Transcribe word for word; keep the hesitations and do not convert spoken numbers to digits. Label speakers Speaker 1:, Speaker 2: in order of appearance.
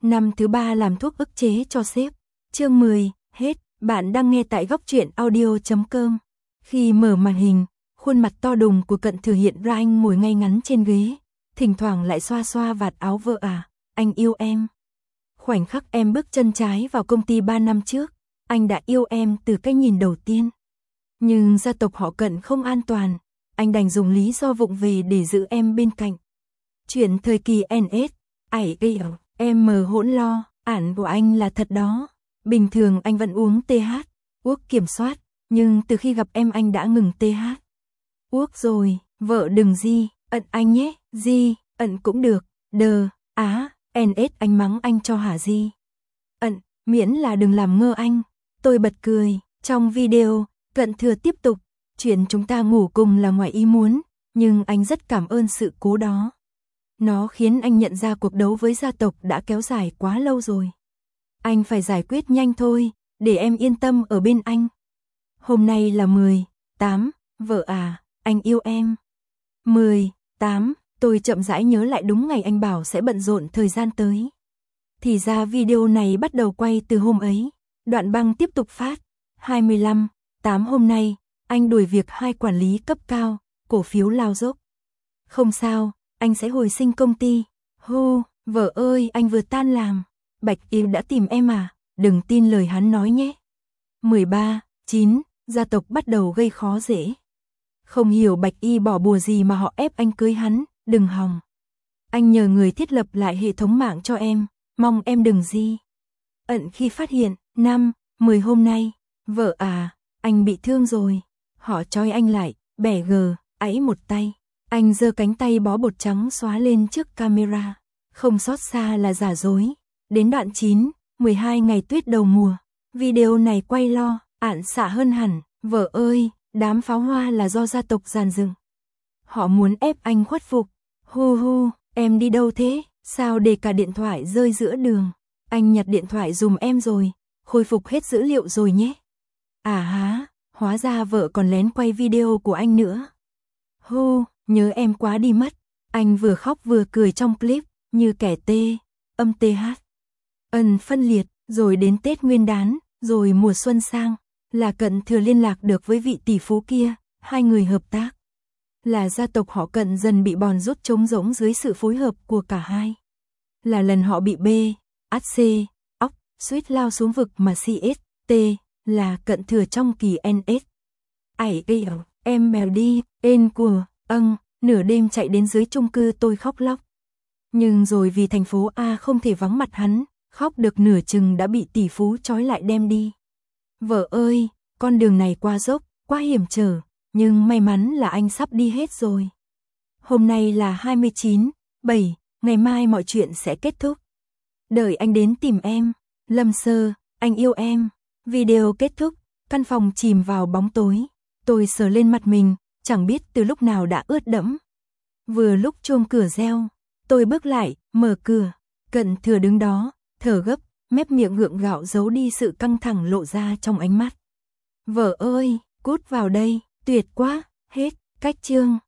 Speaker 1: Năm thứ ba làm thuốc ức chế cho sếp. Chương mười, hết. Bạn đang nghe tại góc truyện audio chấm com. Khi mở màn hình, khuôn mặt to đùng của Cận Thừa hiện ra, anh ngồi ngay ngắn trên ghế, thỉnh thoảng lại xoa xoa vạt áo vợ à, anh yêu em. Khoảnh khắc em bước chân trái vào công ty ba năm trước, anh đã yêu em từ cái nhìn đầu tiên. Nhưng gia tộc họ Cận không an toàn, anh đành dùng lý do vụng về để giữ em bên cạnh. Chuyện thời kỳ en ét, ải eo, em mờ hỗn lo, ản của anh là thật đó. Bình thường anh vẫn uống tê hát, uống kiểm soát, nhưng từ khi gặp em anh đã ngừng tê hát. Uống rồi, vợ đừng di, ận anh nhé, di, ận cũng được, đờ, á, en ét anh mắng anh cho hả di. Ận, miễn là đừng làm ngơ anh. Tôi bật cười, trong video, Cận Thừa tiếp tục, chuyện chúng ta ngủ cùng là ngoài ý muốn, nhưng anh rất cảm ơn sự cố đó. Nó khiến anh nhận ra cuộc đấu với gia tộc đã kéo dài quá lâu rồi. Anh phải giải quyết nhanh thôi, để em yên tâm ở bên anh. Hôm nay là mười, tám, vợ à, anh yêu em. mười, tám, tôi chậm rãi nhớ lại đúng ngày anh bảo sẽ bận rộn thời gian tới. Thì ra video này bắt đầu quay từ hôm ấy. Đoạn băng tiếp tục phát. hai mươi lăm, tám hôm nay, anh đuổi việc hai quản lý cấp cao, cổ phiếu lao dốc. Không sao, anh sẽ hồi sinh công ty. Hô, vợ ơi, anh vừa tan làm. Bạch Y đã tìm em à, đừng tin lời hắn nói nhé. mười ba, chín, gia tộc bắt đầu gây khó dễ. Không hiểu Bạch Y bỏ bùa gì mà họ ép anh cưới hắn, đừng hòng. Anh nhờ người thiết lập lại hệ thống mạng cho em, mong em đừng di. Ận khi phát hiện, năm, mười hôm nay, vợ à, anh bị thương rồi. Họ trói anh lại, bẻ gờ, ẫy một tay. Anh giơ cánh tay bó bột trắng xóa lên trước camera. Không sót xa là giả dối. Đến đoạn chín, mười hai ngày tuyết đầu mùa. Video này quay lo, ạn xạ hơn hẳn. Vợ ơi, đám pháo hoa là do gia tộc dàn dựng. Họ muốn ép anh khuất phục. Hu hu, em đi đâu thế? Sao để cả điện thoại rơi giữa đường? Anh nhặt điện thoại dùm em rồi. Khôi phục hết dữ liệu rồi nhé. À há, hóa ra vợ còn lén quay video của anh nữa. Hu, nhớ em quá đi mất. Anh vừa khóc vừa cười trong clip, như kẻ tê, âm tê hát. Ân phân liệt, rồi đến Tết Nguyên đán, rồi mùa xuân sang, là Cận Thừa liên lạc được với vị tỷ phú kia, hai người hợp tác. Là gia tộc họ Cận dần bị bòn rút trống rỗng dưới sự phối hợp của cả hai. Là lần họ bị B, át C, óc, suýt lao xuống vực mà xê ét, T, là Cận Thừa trong kỳ en ét. Ải eo, em mèo đi, ên của, âng, nửa đêm chạy đến dưới chung cư tôi khóc lóc. Nhưng rồi vì thành phố A không thể vắng mặt hắn, khóc được nửa chừng đã bị tỷ phú trói lại đem đi. Vợ ơi, con đường này quá dốc, quá hiểm trở, nhưng may mắn là anh sắp đi hết rồi. Hôm nay là hai mươi chín, bảy, ngày mai mọi chuyện sẽ kết thúc. Đợi anh đến tìm em. Lâm Sơ, anh yêu em. Video kết thúc, căn phòng chìm vào bóng tối. Tôi sờ lên mặt mình, chẳng biết từ lúc nào đã ướt đẫm. Vừa lúc chuông cửa reo, tôi bước lại, mở cửa. Cận Thừa đứng đó, thở gấp, mép miệng gượng gạo giấu đi sự căng thẳng lộ ra trong ánh mắt. Vợ ơi, cút vào đây, tuyệt quá, hết, cách chương.